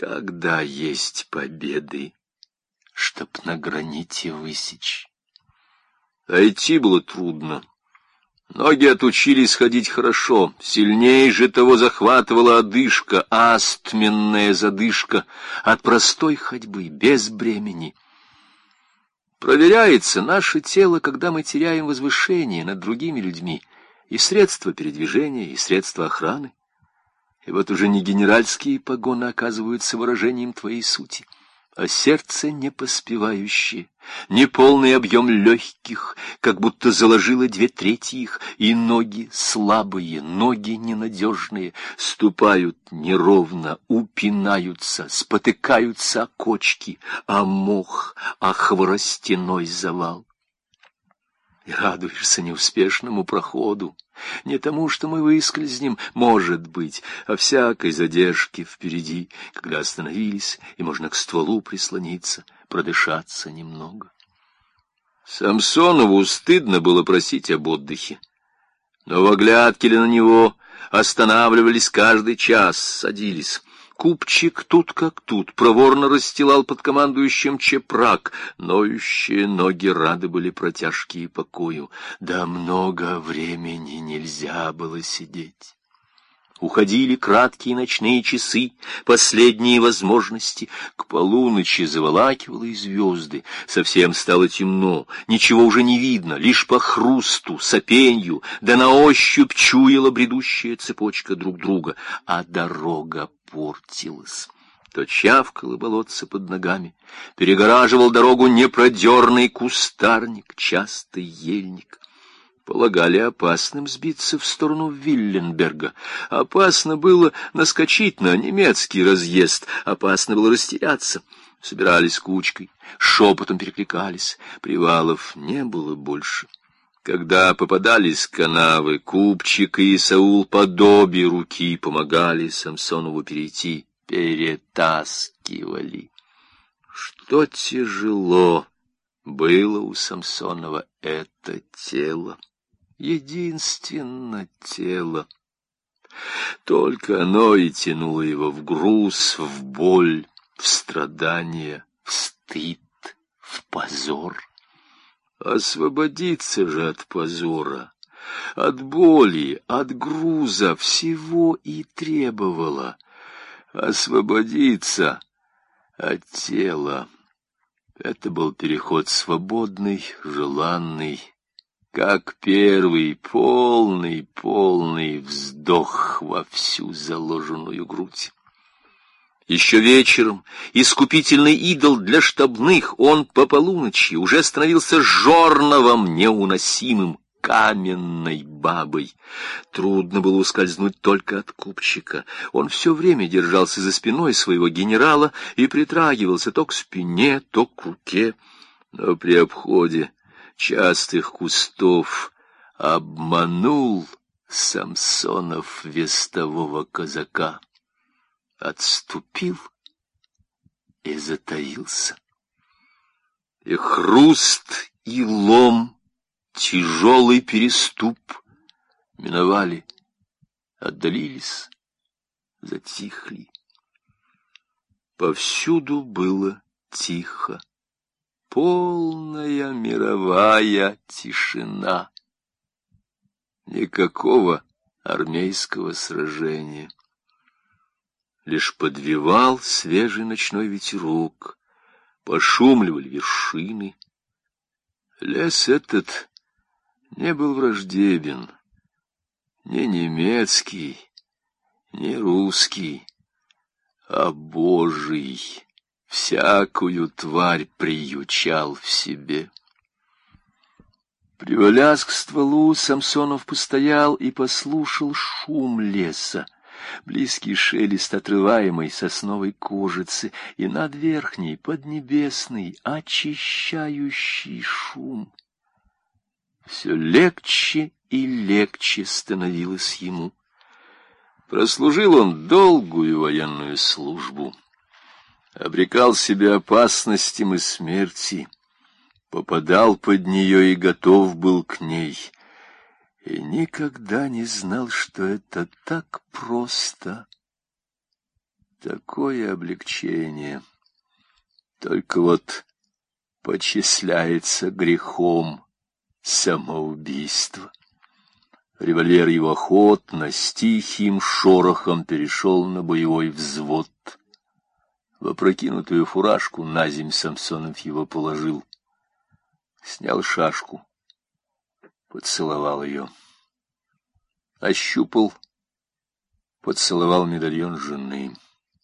когда есть победы, чтоб на граните высечь. А идти было трудно. Ноги отучились ходить хорошо, сильнее же того захватывала одышка, астменная задышка от простой ходьбы, без бремени. Проверяется наше тело, когда мы теряем возвышение над другими людьми, и средства передвижения, и средства охраны. И вот уже не генеральские погоны оказываются выражением твоей сути, а сердце не поспевающее, не полный объем легких, как будто заложило 2/3 их, и ноги слабые, ноги ненадежные, ступают неровно, упинаются, спотыкаются о кочки, о мох, о хворостяной завал. И радуешься неуспешному проходу, не тому, что мы выскользнем, может быть, а всякой задержке впереди, когда остановились, и можно к стволу прислониться, продышаться немного. Самсонову стыдно было просить об отдыхе, но в оглядке ли на него останавливались каждый час, садились. Купчик тут как тут проворно расстилал под командующим чепрак, ноющие ноги рады были протяжке и покою, да много времени нельзя было сидеть. Уходили краткие ночные часы, последние возможности. К полуночи заволакивало и звезды. Совсем стало темно, ничего уже не видно, лишь по хрусту, сопенью, да на ощупь чуяла бредущая цепочка друг друга, а дорога портилась. То чавкало болотце под ногами, перегораживал дорогу непродерный кустарник, частый ельник. Полагали опасным сбиться в сторону Вилленберга. Опасно было наскочить на немецкий разъезд, опасно было растеряться. Собирались кучкой, шепотом перекликались, привалов не было больше. Когда попадались канавы, Купчик и Исаул под обе руки помогали Самсонову перейти, перетаскивали. Что тяжело было у Самсонова это тело. Единственно тело. Только оно и тянуло его в груз, в боль, в страдания, в стыд, в позор. Освободиться же от позора, от боли, от груза всего и требовало. Освободиться от тела. Это был переход свободный, желанный, как первый полный вздох во всю заложенную грудь. Еще вечером искупительный идол для штабных, он по полуночи уже становился жорновом неуносимым, каменной бабой. Трудно было ускользнуть только от Купчика. Он все время держался за спиной своего генерала и притрагивался то к спине, то к руке. Но при обходе частых кустов обманул Самсонов вестового казака, отступил и затаился. И хруст, и лом, тяжелый переступ миновали, отдалились, затихли. Повсюду было тихо. Полная мировая тишина. Никакого армейского сражения. Лишь подвевал свежий ночной ветерок, пошумливали вершины. Лес этот не был враждебен, не немецкий, не русский, а Божий. Всякую тварь приючал в себе. Привалясь к стволу, Самсонов постоял и послушал шум леса, близкий шелест отрываемой сосновой кожицы и над верхней, поднебесный, очищающий шум. Все легче и легче становилось ему. Прослужил он долгую военную службу. Обрекал себя опасностям и смерти, попадал под нее и готов был к ней, и никогда не знал, что это так просто, Такое облегчение. Только вот почисляется грехом самоубийство. Револьвер его охотно, с тихим шорохом перешел на боевой взвод. В опрокинутую фуражку наземь Самсонов его положил. Снял шашку, поцеловал ее. Ощупал, поцеловал медальон жены.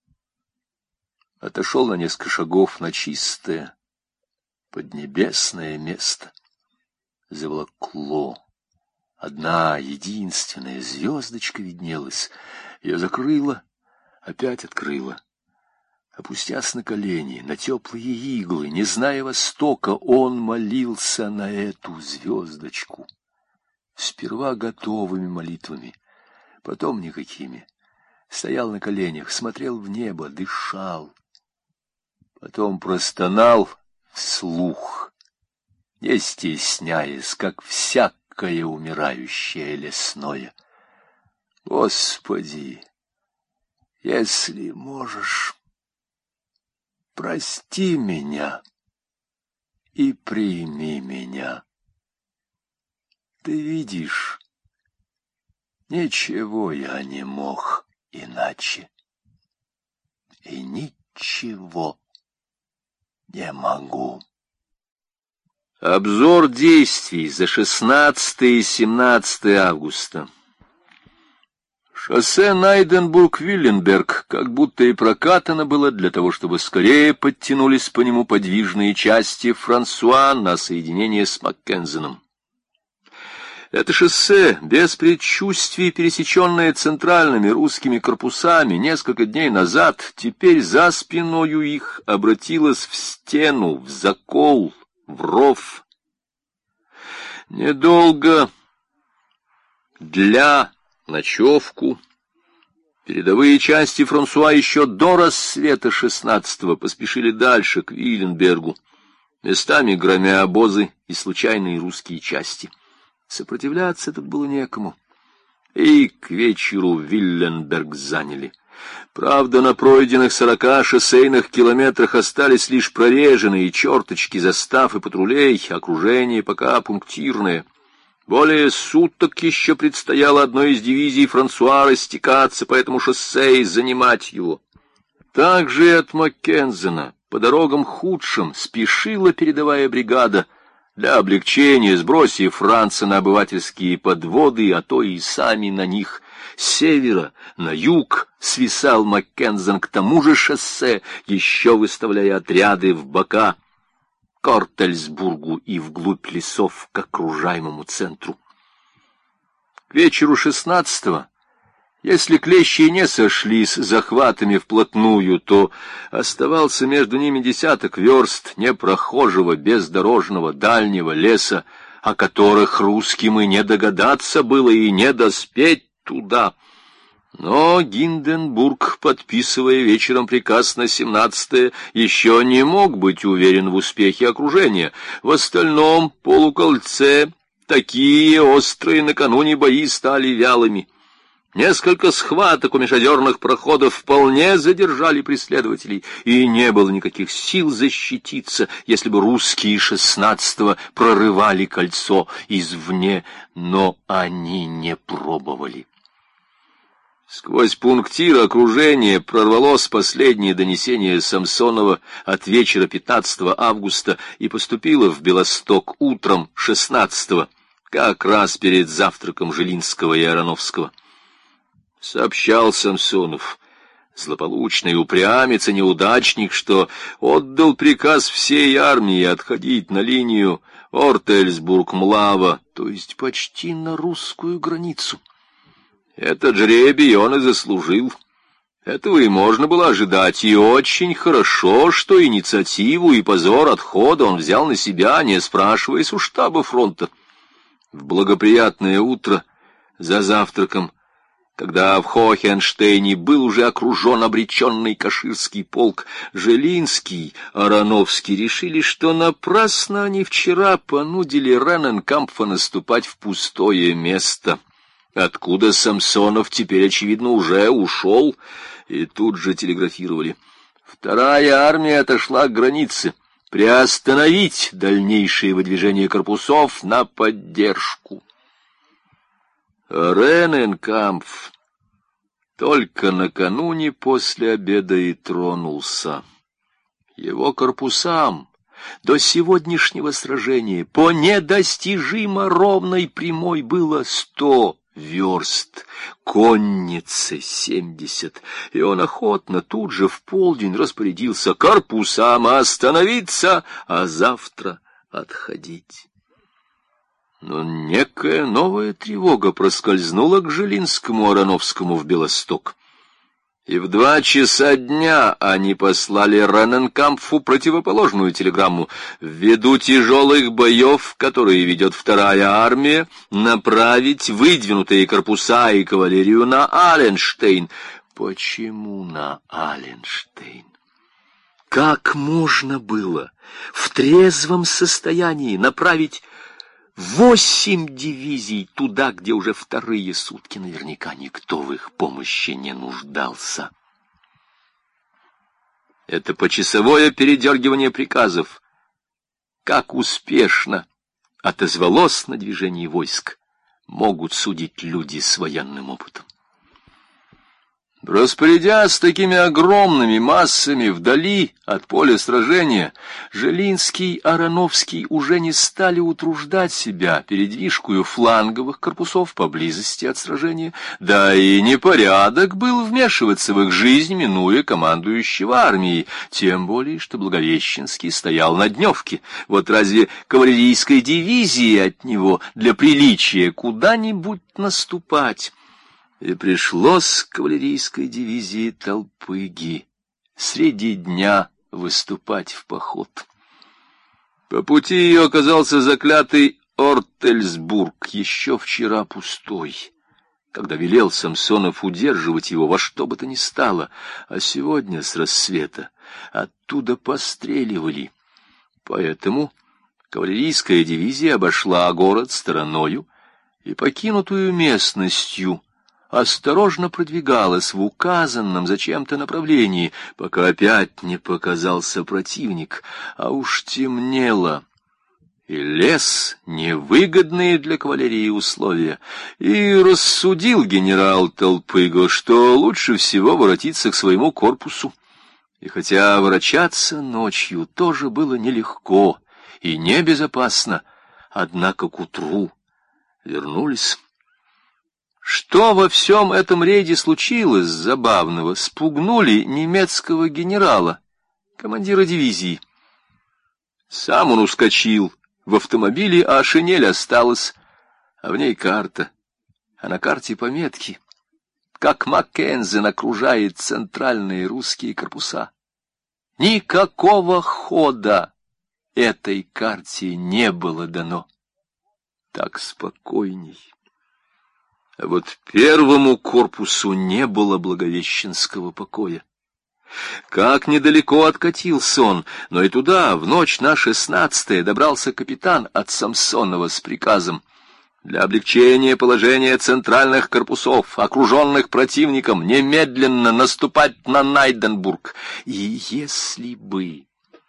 Отошел на несколько шагов на чистое, поднебесное место. Заволокло. Одна единственная звездочка виднелась. Ее закрыла, опять открыла. Опустясь на колени, на теплые иглы, не зная востока, он молился на эту звездочку. Сперва готовыми молитвами, потом никакими. Стоял на коленях, смотрел в небо, дышал. Потом простонал вслух, не стесняясь, как всякое умирающее лесное. Господи, если можешь, прости меня и прими меня. Ты видишь, ничего я не мог иначе. И ничего не могу. Обзор действий за 16 и 17 августа. Шоссе Найденбург-Вилленберг как будто и прокатано было для того, чтобы скорее подтянулись по нему подвижные части Франсуа на соединение с Маккензеном. Это шоссе, без предчувствий пересеченное центральными русскими корпусами несколько дней назад, теперь за спиною их обратилось в стену, в закол, в ров. Недолго для ночевку передовые части Франсуа еще до рассвета 16-го поспешили дальше, к Виленбергу, местами громя обозы и случайные русские части. Сопротивляться тут было некому. И к вечеру Виленберг заняли. Правда, на пройденных 40 шоссейных километрах остались лишь прореженные черточки застав и патрулей, окружение пока пунктирное. Более суток еще предстояло одной из дивизий Франсуа растекаться по этому шоссе и занимать его. Также и от Маккензена по дорогам худшим спешила передовая бригада, для облегчения сбросив Франца на обывательские подводы, а то и сами на них. С севера на юг свисал Маккензен к тому же шоссе, еще выставляя отряды в бока к Ортельсбургу и вглубь лесов к окружаемому центру. К вечеру 16-го, если клещи не сошлись с захватами вплотную, то оставался между ними 10 верст непрохожего, бездорожного, дальнего леса, о которых русским и не догадаться было, и не доспеть туда. Но Гинденбург, подписывая вечером приказ на 17-е, еще не мог быть уверен в успехе окружения. В остальном полукольце такие острые накануне бои стали вялыми. Несколько схваток у межозерных проходов вполне задержали преследователей, и не было никаких сил защититься, если бы русские 16-го прорывали кольцо извне, но они не пробовали. Сквозь пунктир окружения прорвалось последнее донесение Самсонова от вечера 15 августа и поступило в Белосток утром 16-го, как раз перед завтраком Жилинского и Ароновского. Сообщал Самсонов, злополучный упрямец и неудачник, что отдал приказ всей армии отходить на линию Ортельсбург-Млава, то есть почти на русскую границу. Этот жребий он и заслужил. Этого и можно было ожидать, и очень хорошо, что инициативу и позор отхода он взял на себя, не спрашиваясь у штаба фронта. В благоприятное утро за завтраком, когда в Хохенштейне был уже окружен обреченный каширский полк, Жилинский, Ароновский решили, что напрасно они вчера понудили Рененкампфа наступать в пустое место, откуда Самсонов теперь, очевидно, уже ушел. и тут же телеграфировали: «Вторая армия отошла к границе. Приостановить дальнейшее выдвижение корпусов на поддержку». Рененкампф только накануне после обеда и тронулся. Его корпусам до сегодняшнего сражения по недостижимо ровной прямой было 100 верст, конницы 70, и он охотно тут же в полдень распорядился корпусам остановиться, а завтра отходить. Но некая новая тревога проскользнула к Жилинскому, Ароновскому в Белосток. И в 2 часа дня они послали Рененкампфу противоположную телеграмму: ввиду тяжелых боев, которые ведет вторая армия, направить выдвинутые корпуса и кавалерию на Аленштейн. Почему на Аленштейн? Как можно было в трезвом состоянии направить 8 дивизий туда, где уже вторые сутки наверняка никто в их помощи не нуждался? Это почасовое передергивание приказов как успешно отозвалось на движении войск, могут судить люди с военным опытом. Распорядясь такими огромными массами вдали от поля сражения, Жилинский, Ароновский уже не стали утруждать себя передвижкою фланговых корпусов поблизости от сражения, да и непорядок был вмешиваться в их жизнь, минуя командующего армией, тем более, что Благовещенский стоял на дневке. Вот разве кавалерийской дивизии от него для приличия куда-нибудь наступать? И пришлось кавалерийской дивизии Толпыги среди дня выступать в поход. По пути ее оказался заклятый Ортельсбург, еще вчера пустой, когда велел Самсонов удерживать его во что бы то ни стало, а сегодня с рассвета оттуда постреливали. Поэтому кавалерийская дивизия обошла город стороною и покинутую местностью осторожно продвигалась в указанном зачем-то направлении, пока опять не показался противник, а уж темнело, и лес невыгодные для кавалерии условия, и рассудил генерал Толпыго, что лучше всего воротиться к своему корпусу. И хотя ворочаться ночью тоже было нелегко и небезопасно, однако к утру вернулись. Что во всем этом рейде случилось забавного, спугнули немецкого генерала, командира дивизии. Сам он ускочил в автомобиле, а шинель осталась, а в ней карта, а на карте пометки, как Маккензен окружает центральные русские корпуса. Никакого хода этой карте не было дано. Так спокойней. А вот первому корпусу не было благовещенского покоя. Как недалеко откатился он, но и туда, в ночь на 16-е, добрался капитан от Самсонова с приказом для облегчения положения центральных корпусов, окруженных противником, немедленно наступать на Найденбург. И если бы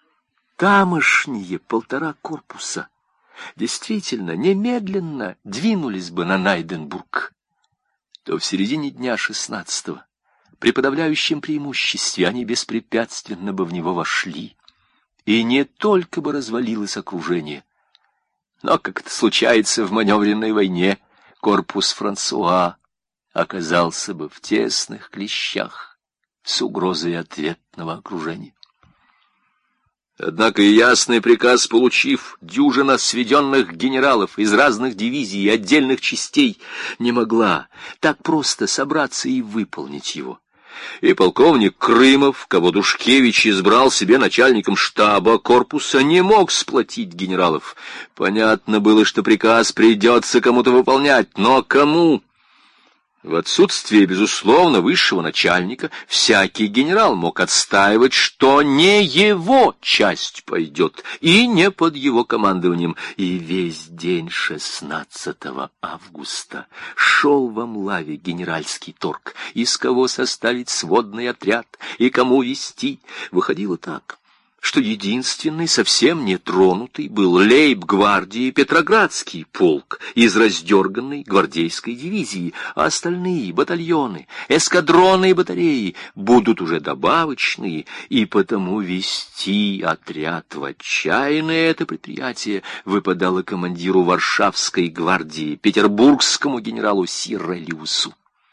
тамошние 1,5 корпуса действительно немедленно двинулись бы на Найденбург, то в середине дня 16-го, при подавляющем преимуществе, они беспрепятственно бы в него вошли, и не только бы развалилось окружение, но, как это случается в маневренной войне, корпус Франсуа оказался бы в тесных клещах с угрозой ответного окружения. Однако и ясный приказ получив, дюжина сведенных генералов из разных дивизий и отдельных частей не могла так просто собраться и выполнить его. И полковник Крымов, кого Душкевич избрал себе начальником штаба корпуса, не мог сплотить генералов. Понятно было, что приказ придется кому-то выполнять, но кому? В отсутствие, безусловно, высшего начальника, всякий генерал мог отстаивать, что не его часть пойдет, и не под его командованием. И весь день 16 августа шел во Млаве генеральский торг, из кого составить сводный отряд и кому вести. Выходило так, что единственный, совсем нетронутый, был лейб-гвардии Петроградский полк из раздерганной гвардейской дивизии, а остальные батальоны, эскадроны и батареи будут уже добавочные, и потому вести отряд в отчаянное это предприятие выпадало командиру Варшавской гвардии, петербургскому генералу Сирелиусу.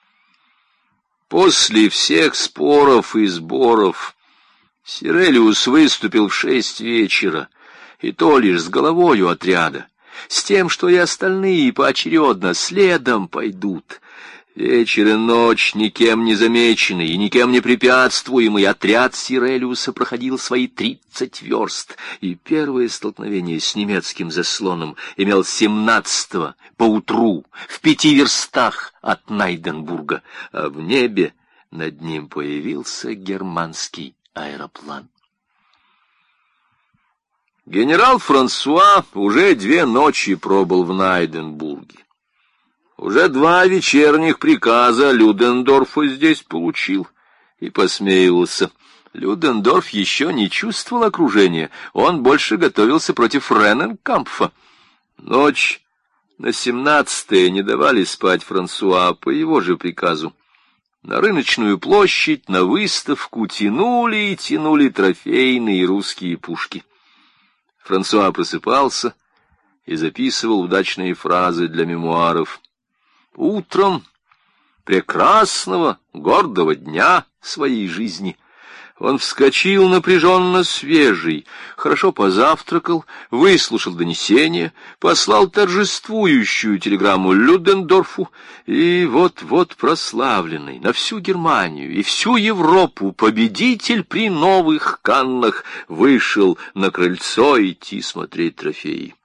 После всех споров и сборов Сирелиус выступил в 6 вечера, и то лишь с головою отряда, с тем, что и остальные поочередно следом пойдут. Вечер и ночь, никем не замеченный и никем не препятствуемый, отряд Сирелиуса проходил свои 30 верст, и первое столкновение с немецким заслоном имел 17-го поутру в 5 верстах от Найденбурга, а в небе над ним появился германский аэроплан. Генерал Франсуа уже 2 ночи пробыл в Найденбурге. Уже 2 вечерних приказа Людендорфа здесь получил и посмеивался. Людендорф еще не чувствовал окружения, он больше готовился против Рененкампфа. Ночь на 17-е не давали спать Франсуа по его же приказу. На рыночную площадь, на выставку тянули и тянули трофейные русские пушки. Франсуа просыпался и записывал удачные фразы для мемуаров. Утром прекрасного, гордого дня своей жизни он вскочил напряженно свежий, хорошо позавтракал, выслушал донесение, послал торжествующую телеграмму Людендорфу, и вот-вот прославленный на всю Германию и всю Европу победитель при новых Каннах вышел на крыльцо идти смотреть трофеи.